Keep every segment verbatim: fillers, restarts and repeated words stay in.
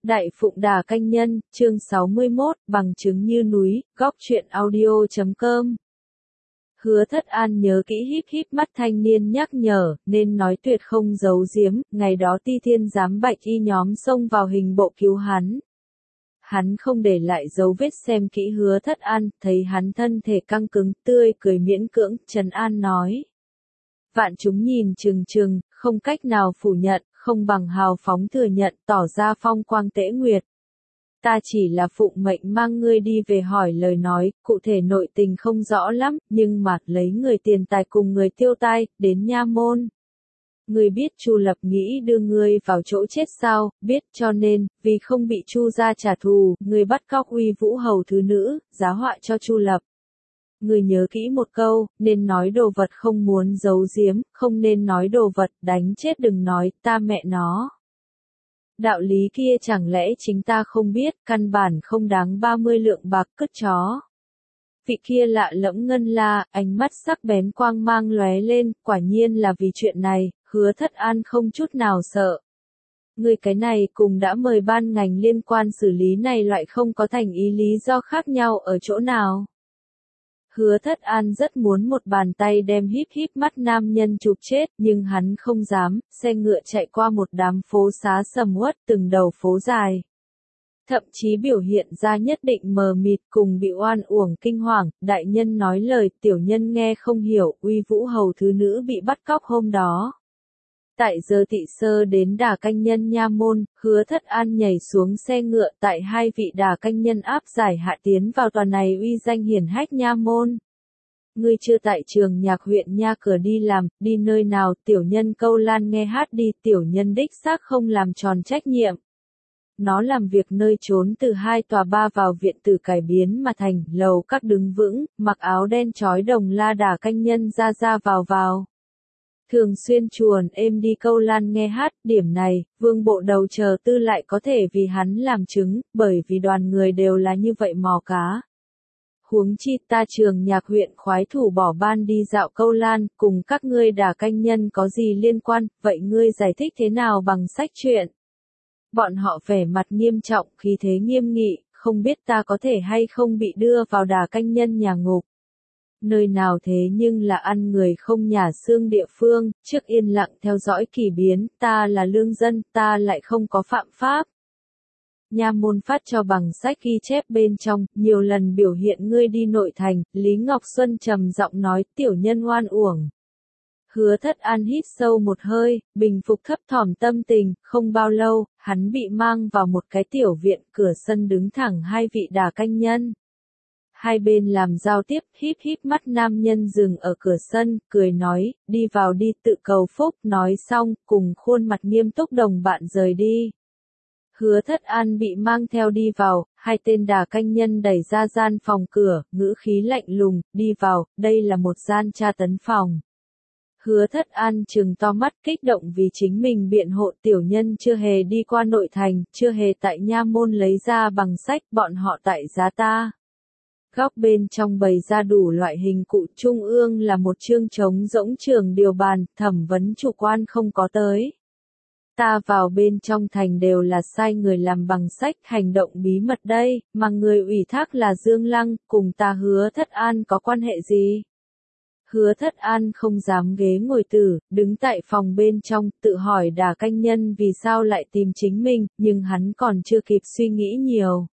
Đại Phụng Đà Canh Nhân, chương sáu mươi mốt, bằng chứng như núi, góc truyện audio chấm com. Hứa Thất An nhớ kỹ híp híp mắt thanh niên nhắc nhở, nên nói tuyệt không giấu giếm, ngày đó Ti Thiên giám bạch y nhóm xông vào hình bộ cứu hắn. Hắn không để lại dấu vết xem kỹ Hứa Thất An, thấy hắn thân thể căng cứng, tươi cười miễn cưỡng, trấn an nói. Vạn chúng nhìn chừng chừng, không cách nào phủ nhận, không bằng hào phóng thừa nhận, tỏ ra phong quang tễ nguyệt. Ta chỉ là phụng mệnh mang ngươi đi về hỏi lời nói, cụ thể nội tình không rõ lắm, nhưng mà lấy người tiền tài cùng người tiêu tai, đến nha môn. Ngươi biết Chu Lập nghĩ đưa ngươi vào chỗ chết sao, biết cho nên, vì không bị Chu gia trả thù, ngươi bắt cóc Uy Vũ hầu thứ nữ, giá họa cho Chu Lập. Ngươi nhớ kỹ một câu, nên nói đồ vật không muốn giấu giếm, không nên nói đồ vật, đánh chết đừng nói, ta mẹ nó. Đạo lý kia chẳng lẽ chính ta không biết, căn bản không đáng ba mươi lượng bạc cất chó. Vị kia lạ lẫm ngân la, ánh mắt sắc bén quang mang lóe lên, quả nhiên là vì chuyện này, Hứa Thất An không chút nào sợ. Ngươi cái này cùng đã mời ban ngành liên quan xử lý này loại không có thành ý lý do khác nhau ở chỗ nào. Hứa Thất An rất muốn một bàn tay đem híp híp mắt nam nhân chụp chết, nhưng hắn không dám, xe ngựa chạy qua một đám phố xá sầm uất từng đầu phố dài. Thậm chí biểu hiện ra nhất định mờ mịt cùng bị oan uổng kinh hoàng, đại nhân nói lời tiểu nhân nghe không hiểu, Uy Vũ hầu thứ nữ bị bắt cóc hôm đó. Tại giờ Tị Sơ đến Đà Canh Nhân nha môn, Hứa Thất An nhảy xuống xe ngựa tại hai vị Đà Canh Nhân áp giải hạ tiến vào tòa này uy danh hiển hách nha môn. Ngươi chưa tại trường nhạc huyện nha cửa đi làm, đi nơi nào, tiểu nhân Câu Lan nghe hát đi, tiểu nhân đích xác không làm tròn trách nhiệm. Nó làm việc nơi trốn từ hai tòa ba vào viện tử cải biến mà thành, lầu các đứng vững, mặc áo đen trói đồng la Đà Canh Nhân ra ra vào vào. Thường xuyên chuồn êm đi Câu Lan nghe hát, điểm này, vương bộ đầu chờ tư lại có thể vì hắn làm chứng, bởi vì đoàn người đều là như vậy mò cá. Huống chi ta trường nhạc huyện khoái thủ bỏ ban đi dạo Câu Lan, cùng các ngươi Đà Canh Nhân có gì liên quan, vậy ngươi giải thích thế nào bằng sách truyện? Bọn họ vẻ mặt nghiêm trọng, khí thế nghiêm nghị, không biết ta có thể hay không bị đưa vào Đà Canh Nhân nhà ngục. Nơi nào thế nhưng là ăn người không nhà xương địa phương, trước yên lặng theo dõi kỳ biến, ta là lương dân, ta lại không có phạm pháp. Nha môn phát cho bằng sách ghi chép bên trong, nhiều lần biểu hiện ngươi đi nội thành, Lý Ngọc Xuân trầm giọng nói, tiểu nhân oan uổng. Hứa Thất An hít sâu một hơi, bình phục thấp thỏm tâm tình, không bao lâu, hắn bị mang vào một cái tiểu viện, cửa sân đứng thẳng hai vị Đà Canh Nhân. Hai bên làm giao tiếp, híp híp mắt nam nhân dừng ở cửa sân, cười nói, đi vào đi tự cầu phúc, nói xong, cùng khuôn mặt nghiêm túc đồng bạn rời đi. Hứa Thất An bị mang theo đi vào, hai tên Đà Canh Nhân đẩy ra gian phòng cửa, ngữ khí lạnh lùng, đi vào, đây là một gian tra tấn phòng. Hứa Thất An trừng to mắt kích động vì chính mình biện hộ, tiểu nhân chưa hề đi qua nội thành, chưa hề tại nha môn lấy ra bằng sách, bọn họ tại giá ta. Góc bên trong bày ra đủ loại hình cụ, trung ương là một chương trống rỗng trường điều bàn, thẩm vấn chủ quan không có tới. Ta vào bên trong thành đều là sai người làm bằng sách, hành động bí mật đây, mà người ủy thác là Dương Lăng, cùng ta Hứa Thất An có quan hệ gì? Hứa Thất An không dám ghế ngồi tử, đứng tại phòng bên trong, tự hỏi Đà Canh Nhân vì sao lại tìm chính mình, nhưng hắn còn chưa kịp suy nghĩ nhiều.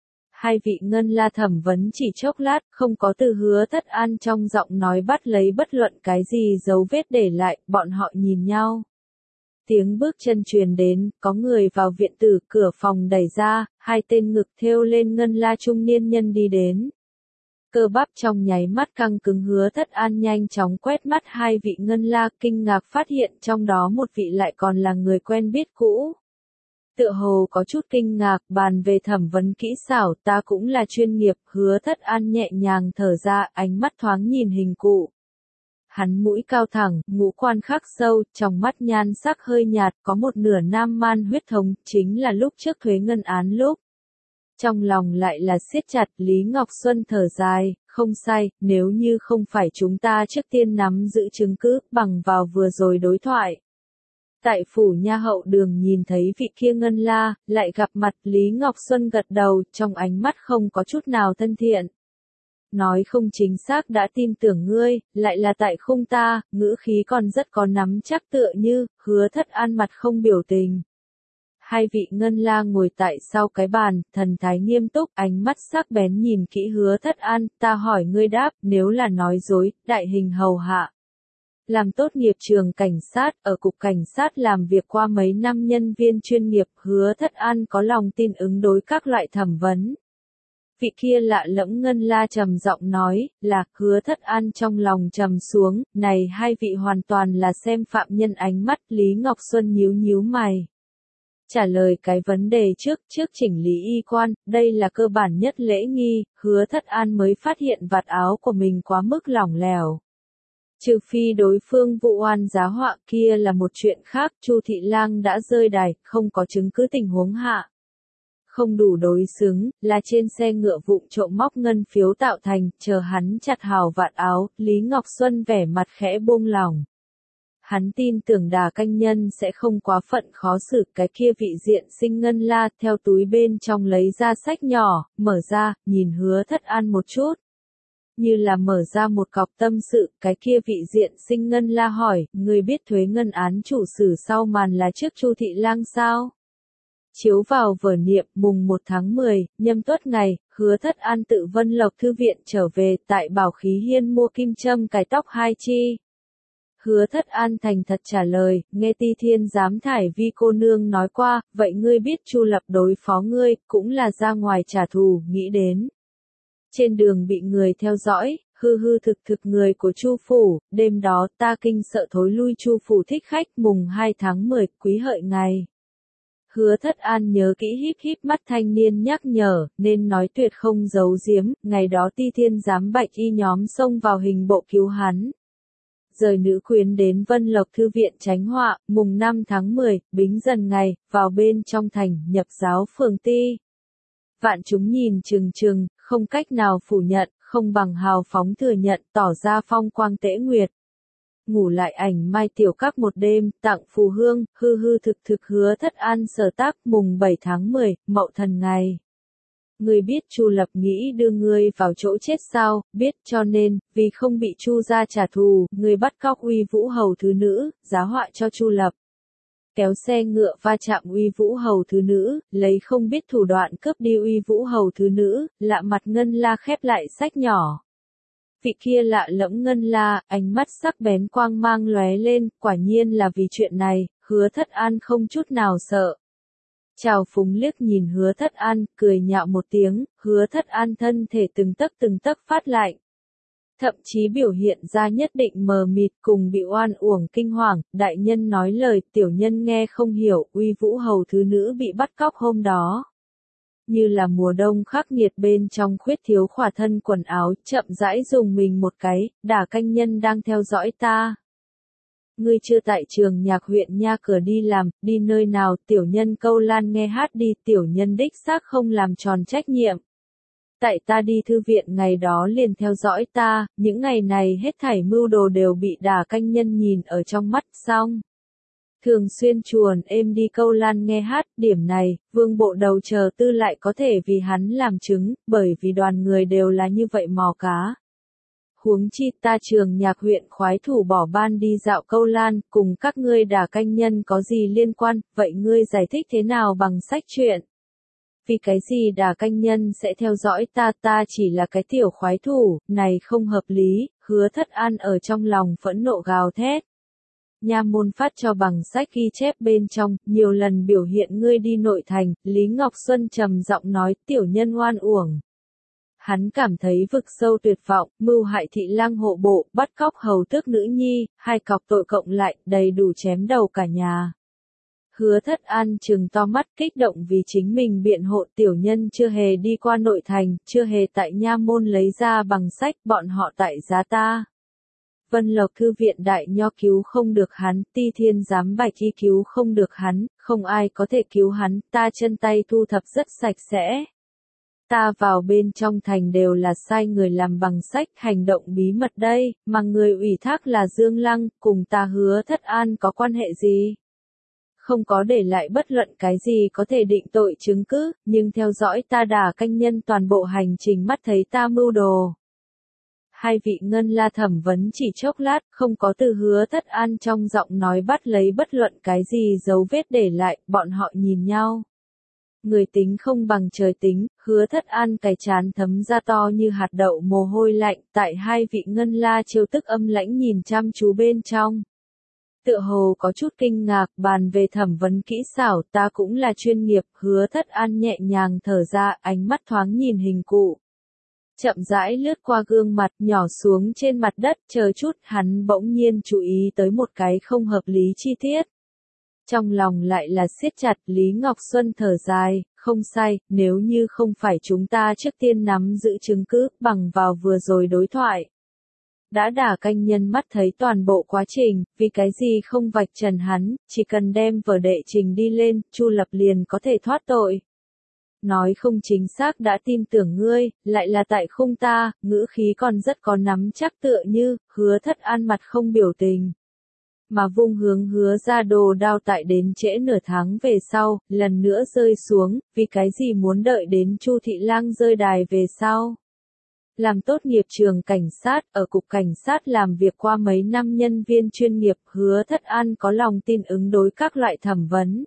Hai vị ngân la thẩm vấn chỉ chốc lát, không có từ Hứa Thất An trong giọng nói bắt lấy bất luận cái gì dấu vết để lại, bọn họ nhìn nhau. Tiếng bước chân truyền đến, có người vào viện tử, cửa phòng đẩy ra, hai tên ngực thêu lên ngân la trung niên nhân đi đến. Cơ bắp trong nháy mắt căng cứng, Hứa Thất An nhanh chóng quét mắt hai vị ngân la, kinh ngạc phát hiện trong đó một vị lại còn là người quen biết cũ. Tựa hồ có chút kinh ngạc, bàn về thẩm vấn kỹ xảo, ta cũng là chuyên nghiệp, Hứa Thất An nhẹ nhàng thở ra, ánh mắt thoáng nhìn hình cụ. Hắn mũi cao thẳng, ngũ quan khắc sâu, trong mắt nhan sắc hơi nhạt, có một nửa nam man huyết thống, chính là lúc trước thuế ngân án lúc. Trong lòng lại là siết chặt, Lý Ngọc Xuân thở dài, không sai, nếu như không phải chúng ta trước tiên nắm giữ chứng cứ, bằng vào vừa rồi đối thoại. Tại phủ nha hậu đường nhìn thấy vị kia ngân la, lại gặp mặt Lý Ngọc Xuân gật đầu, trong ánh mắt không có chút nào thân thiện. Nói không chính xác đã tin tưởng ngươi, lại là tại khung ta, ngữ khí còn rất có nắm chắc tựa như, Hứa Thất An mặt không biểu tình. Hai vị ngân la ngồi tại sau cái bàn, thần thái nghiêm túc, ánh mắt sắc bén nhìn kỹ Hứa Thất An, ta hỏi ngươi đáp, nếu là nói dối, đại hình hầu hạ. Làm tốt nghiệp trường cảnh sát, ở cục cảnh sát làm việc qua mấy năm nhân viên chuyên nghiệp, Hứa Thất An có lòng tin ứng đối các loại thẩm vấn. Vị kia lạ lẫm ngân la trầm giọng nói, là, Hứa Thất An trong lòng trầm xuống, này hai vị hoàn toàn là xem phạm nhân ánh mắt, Lý Ngọc Xuân nhíu nhíu mày. Trả lời cái vấn đề trước, trước chỉnh lý y quan, đây là cơ bản nhất lễ nghi, Hứa Thất An mới phát hiện vạt áo của mình quá mức lỏng lẻo. Trừ phi đối phương vụ oan giá họa kia là một chuyện khác, Chu Thị Lang đã rơi đài, không có chứng cứ tình huống hạ. Không đủ đối xứng, là trên xe ngựa vụng trộm móc ngân phiếu tạo thành, chờ hắn chặt hào vạt áo, Lý Ngọc Xuân vẻ mặt khẽ buông lỏng. Hắn tin tưởng Đà Canh Nhân sẽ không quá phận khó xử, cái kia vị diện sinh ngân la, theo túi bên trong lấy ra sách nhỏ, mở ra, nhìn Hứa Thất An một chút. Như là mở ra một cọc tâm sự, cái kia vị diện sinh ngân la hỏi, người biết thuế ngân án chủ sử sau màn là trước Chu Thị Lang sao? Chiếu vào vở niệm, mùng một tháng mười, nhâm tuất ngày, Hứa Thất An tự Vân Lộc Thư viện trở về, tại Bảo Khí Hiên mua kim châm cài tóc hai chi. Hứa Thất An thành thật trả lời, nghe Ti Thiên giám thải Vi cô nương nói qua, vậy ngươi biết Chu Lập đối phó ngươi, cũng là ra ngoài trả thù, nghĩ đến. Trên đường bị người theo dõi, hư hư thực thực người của Chu phủ, đêm đó ta kinh sợ thối lui Chu phủ thích khách, mùng hai tháng mười, quý hợi ngày. Hứa Thất An nhớ kỹ híp híp mắt thanh niên nhắc nhở, nên nói tuyệt không giấu giếm, ngày đó Ti Thiên giám bạch y nhóm xông vào hình bộ cứu hắn. Rời nữ quyến đến Vân Lộc Thư viện tránh họa, mùng năm tháng mười, bính dần ngày, vào bên trong thành, nhập giáo phường Ti. Vạn chúng nhìn chừng chừng, không cách nào phủ nhận, không bằng hào phóng thừa nhận, tỏ ra phong quang tễ nguyệt. Ngủ lại ảnh Mai Tiểu Các một đêm, tặng phù hương, hư hư thực thực Hứa Thất An sở tác, mùng bảy tháng mười, Mậu Thần ngày. Ngươi biết Chu Lập nghĩ đưa ngươi vào chỗ chết sao, biết cho nên, vì không bị Chu gia trả thù, ngươi bắt cóc Uy Vũ hầu thứ nữ, giá họa cho Chu Lập. Kéo xe ngựa va chạm Uy Vũ hầu thứ nữ, lấy không biết thủ đoạn cướp đi Uy Vũ hầu thứ nữ, lạ mặt ngân la khép lại sách nhỏ. Vị kia lạ lẫm ngân la, ánh mắt sắc bén quang mang lóe lên, quả nhiên là vì chuyện này, Hứa Thất An không chút nào sợ. Chào phúng liếc nhìn Hứa Thất An, cười nhạo một tiếng, Hứa Thất An thân thể từng tấc từng tấc phát lạnh. Thậm chí biểu hiện ra nhất định mờ mịt cùng bị oan uổng kinh hoàng, đại nhân nói lời tiểu nhân nghe không hiểu, Uy Vũ hầu thứ nữ bị bắt cóc hôm đó. Như là mùa đông khắc nghiệt bên trong khuyết thiếu khỏa thân quần áo, chậm rãi dùng mình một cái, Đả Canh Nhân đang theo dõi ta. Ngươi chưa tại trường nhạc huyện nha cửa đi làm, đi nơi nào, tiểu nhân câu lan nghe hát đi, tiểu nhân đích xác không làm tròn trách nhiệm. Tại ta đi thư viện ngày đó liền theo dõi ta, những ngày này hết thảy mưu đồ đều bị Đả Canh Nhân nhìn ở trong mắt, xong. Thường xuyên chuồn êm đi câu lan nghe hát, điểm này, vương bộ đầu chờ tư lại có thể vì hắn làm chứng, bởi vì đoàn người đều là như vậy mò cá. Huống chi ta trường nhạc huyện khoái thủ bỏ ban đi dạo câu lan, cùng các ngươi Đả Canh Nhân có gì liên quan, vậy ngươi giải thích thế nào bằng sách truyện? Vì cái gì Đả Canh Nhân sẽ theo dõi ta, ta chỉ là cái tiểu khoái thủ, này không hợp lý, Hứa Thất An ở trong lòng phẫn nộ gào thét. Nha môn phát cho bằng sách ghi chép bên trong, nhiều lần biểu hiện ngươi đi nội thành, Lý Ngọc Xuân trầm giọng nói, tiểu nhân oan uổng. Hắn cảm thấy vực sâu tuyệt vọng, mưu hại Thị Lang hộ bộ, bắt cóc hầu tước nữ nhi, hai cọc tội cộng lại, đầy đủ chém đầu cả nhà. Hứa Thất An trừng to mắt kích động vì chính mình biện hộ, tiểu nhân chưa hề đi qua nội thành, chưa hề tại nha môn lấy ra bằng sách, bọn họ tại giá ta. Vân Lộc Thư viện đại nho cứu không được hắn, Ti Thiên giám bạch y cứu không được hắn, không ai có thể cứu hắn, ta chân tay thu thập rất sạch sẽ. Ta vào bên trong thành đều là sai người làm bằng sách, hành động bí mật đây, mà người ủy thác là Dương Lăng, cùng ta Hứa Thất An có quan hệ gì? không có để lại bất luận cái gì có thể định tội chứng cứ, nhưng theo dõi ta đả canh nhân toàn bộ hành trình mắt thấy ta mưu đồ. Hai vị ngân la thẩm vấn chỉ chốc lát, không có từ Hứa Thất An trong giọng nói bắt lấy bất luận cái gì dấu vết để lại, bọn họ nhìn nhau. Người tính không bằng trời tính, Hứa Thất An cái chán thấm ra to như hạt đậu mồ hôi lạnh, tại hai vị ngân la chiêu tức âm lãnh nhìn chăm chú bên trong. Tựa hồ có chút kinh ngạc, bàn về thẩm vấn kỹ xảo, ta cũng là chuyên nghiệp, Hứa Thất An nhẹ nhàng thở ra, ánh mắt thoáng nhìn hình cụ. Chậm rãi lướt qua gương mặt, nhỏ xuống trên mặt đất, chờ chút, hắn bỗng nhiên chú ý tới một cái không hợp lý chi tiết. Trong lòng lại là siết chặt, Lý Ngọc Xuân thở dài, không sai, nếu như không phải chúng ta trước tiên nắm giữ chứng cứ, bằng vào vừa rồi đối thoại. Đã đả canh nhân mắt thấy toàn bộ quá trình, vì cái gì không vạch trần hắn, chỉ cần đem vở đệ trình đi lên, Chu Lập liền có thể thoát tội. Nói không chính xác đã tin tưởng ngươi, lại là tại khung ta, ngữ khí còn rất có nắm chắc tựa như, Hứa Thất An mặt không biểu tình. Mà vung hướng Hứa ra đồ đao tại đến trễ nửa tháng về sau, lần nữa rơi xuống, vì cái gì muốn đợi đến Chu Thị Lang rơi đài về sau. Làm tốt nghiệp trường cảnh sát, ở cục cảnh sát làm việc qua mấy năm nhân viên chuyên nghiệp, Hứa Thất An có lòng tin ứng đối các loại thẩm vấn.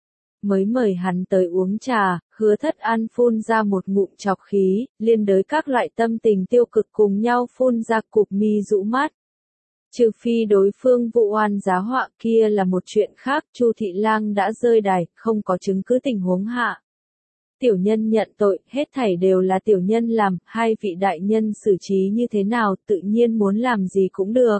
Mới mời hắn tới uống trà, Hứa Thất An phun ra một ngụm chọc khí, liên đới các loại tâm tình tiêu cực cùng nhau phun ra, cụp mi rũ mắt. Trừ phi đối phương vụ oan giá họa, kia là một chuyện khác, Chu Thị Lang đã rơi đài, không có chứng cứ tình huống hạ. Tiểu nhân nhận tội, hết thảy đều là tiểu nhân làm, hai vị đại nhân xử trí như thế nào, tự nhiên muốn làm gì cũng được.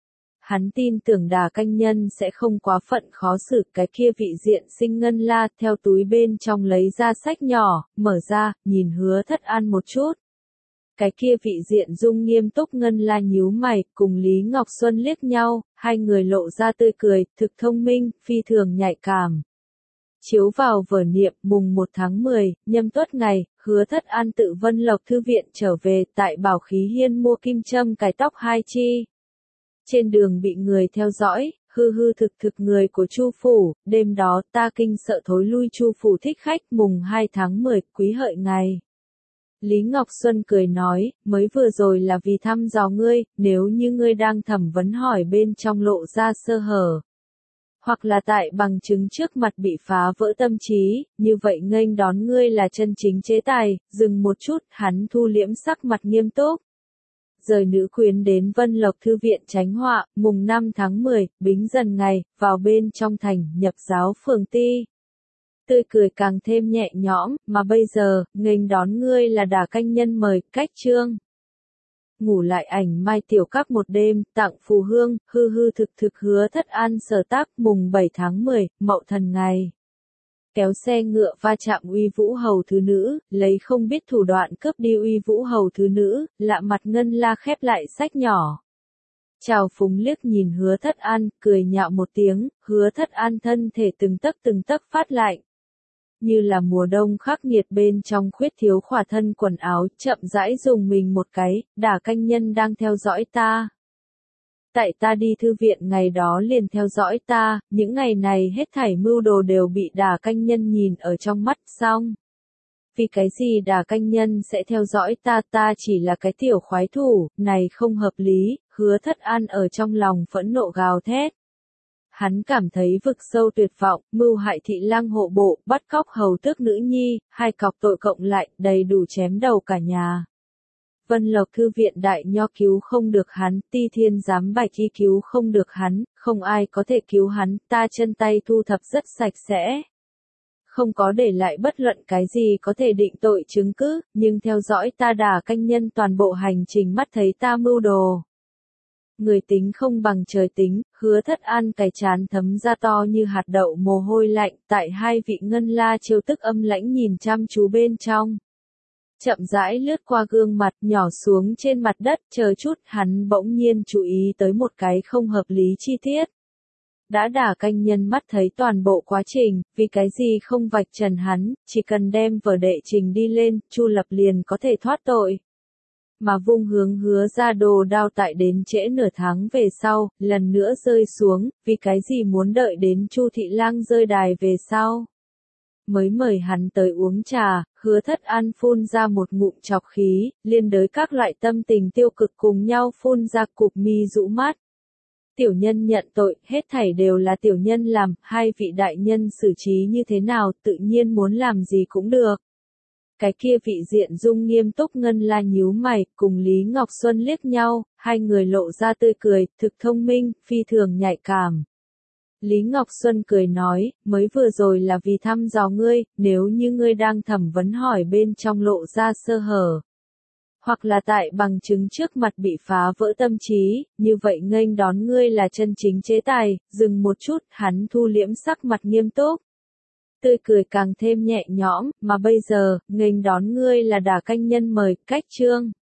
Hắn tin tưởng đà canh nhân sẽ không quá phận khó xử, cái kia vị diện sinh ngân la, theo túi bên trong lấy ra sách nhỏ, mở ra, nhìn Hứa Thất An một chút. Cái kia vị diện dung nghiêm túc ngân la nhíu mày, cùng Lý Ngọc Xuân liếc nhau, hai người lộ ra tươi cười, thực thông minh, phi thường nhạy cảm. Chiếu vào vở niệm, mùng một tháng mười, nhâm tuất ngày, Hứa Thất An tự Vân Lộc Thư viện trở về, tại Bảo Khí Hiên mua kim châm cài tóc hai chi. Trên đường bị người theo dõi, hư hư thực thực người của Chu phủ, đêm đó ta kinh sợ thối lui Chu phủ thích khách, mùng hai tháng mười, quý hợi ngày. Lý Ngọc Xuân cười nói, mới vừa rồi là vì thăm dò ngươi, nếu như ngươi đang thẩm vấn hỏi bên trong lộ ra sơ hở. Hoặc là tại bằng chứng trước mặt bị phá vỡ tâm trí, như vậy nghênh đón ngươi là chân chính chế tài, dừng một chút, hắn thu liễm sắc mặt nghiêm túc. Rời nữ quyến đến Vân Lộc Thư viện tránh họa, mùng năm tháng mười, Bính Dần ngày, vào bên trong thành, nhập giáo phường ti. Tươi cười càng thêm nhẹ nhõm, mà bây giờ, nghênh đón ngươi là đả canh nhân mời, cách chương. Ngủ lại ảnh mai tiểu các một đêm, tặng phù hương, hư hư thực thực Hứa Thất An sở tác, mùng bảy tháng mười, Mậu Thần ngày. Kéo xe ngựa va chạm Uy Vũ hầu thứ nữ, lấy không biết thủ đoạn cướp đi Uy Vũ hầu thứ nữ, lạ mặt ngân la khép lại sách nhỏ. Chào phúng liếc nhìn Hứa Thất An, cười nhạo một tiếng, Hứa Thất An thân thể từng tấc từng tấc phát lạnh. Như là mùa đông khắc nghiệt bên trong khuyết thiếu khỏa thân quần áo, chậm rãi dùng mình một cái, đả canh nhân đang theo dõi ta. Tại ta đi thư viện ngày đó liền theo dõi ta, những ngày này hết thảy mưu đồ đều bị đả canh nhân nhìn ở trong mắt, xong. Vì cái gì đả canh nhân sẽ theo dõi ta, ta chỉ là cái tiểu khoái thủ, này không hợp lý, Hứa Thất An ở trong lòng phẫn nộ gào thét. Hắn cảm thấy vực sâu tuyệt vọng, mưu hại Thị Lang hộ bộ, bắt cóc hầu tước nữ nhi, hai cọc tội cộng lại, đầy đủ chém đầu cả nhà. Vân Lộc Thư viện đại nho cứu không được hắn, Ti Thiên giám bạch y cứu không được hắn, không ai có thể cứu hắn, ta chân tay thu thập rất sạch sẽ. Không có để lại bất luận cái gì có thể định tội chứng cứ, nhưng theo dõi ta đả canh nhân toàn bộ hành trình mắt thấy ta mưu đồ. Người tính không bằng trời tính, Hứa Thất An cái chán thấm ra to như hạt đậu mồ hôi lạnh, tại hai vị ngân la chiêu tức âm lãnh nhìn chăm chú bên trong. Chậm rãi lướt qua gương mặt, nhỏ xuống trên mặt đất, chờ chút, hắn bỗng nhiên chú ý tới một cái không hợp lý chi tiết. Đã đả canh nhân mắt thấy toàn bộ quá trình, vì cái gì không vạch trần hắn, chỉ cần đem vở đệ trình đi lên, Chu Lập liền có thể thoát tội. mà vung hướng Hứa ra đồ đao tại đến trễ nửa tháng về sau, lần nữa rơi xuống, vì cái gì muốn đợi đến Chu Thị Lang rơi đài về sau. Mới mời hắn tới uống trà, Hứa Thất An phun ra một ngụm chọc khí, liên đới các loại tâm tình tiêu cực cùng nhau phun ra cục mi rũ mắt. Tiểu nhân nhận tội, hết thảy đều là tiểu nhân làm, hai vị đại nhân xử trí như thế nào, tự nhiên muốn làm gì cũng được. Cái kia vị diện dung nghiêm túc Ngân La nhíu mày, cùng Lý Ngọc Xuân liếc nhau, hai người lộ ra tươi cười, thực thông minh, phi thường nhạy cảm. Lý Ngọc Xuân cười nói, mới vừa rồi là vì thăm dò ngươi, nếu như ngươi đang thẩm vấn hỏi bên trong lộ ra sơ hở. Hoặc là tại bằng chứng trước mặt bị phá vỡ tâm trí, như vậy nghênh đón ngươi là chân chính chế tài, dừng một chút, hắn thu liễm sắc mặt nghiêm túc. Tươi cười càng thêm nhẹ nhõm, mà bây giờ, nghênh đón ngươi là đả canh nhân mời, cách chương.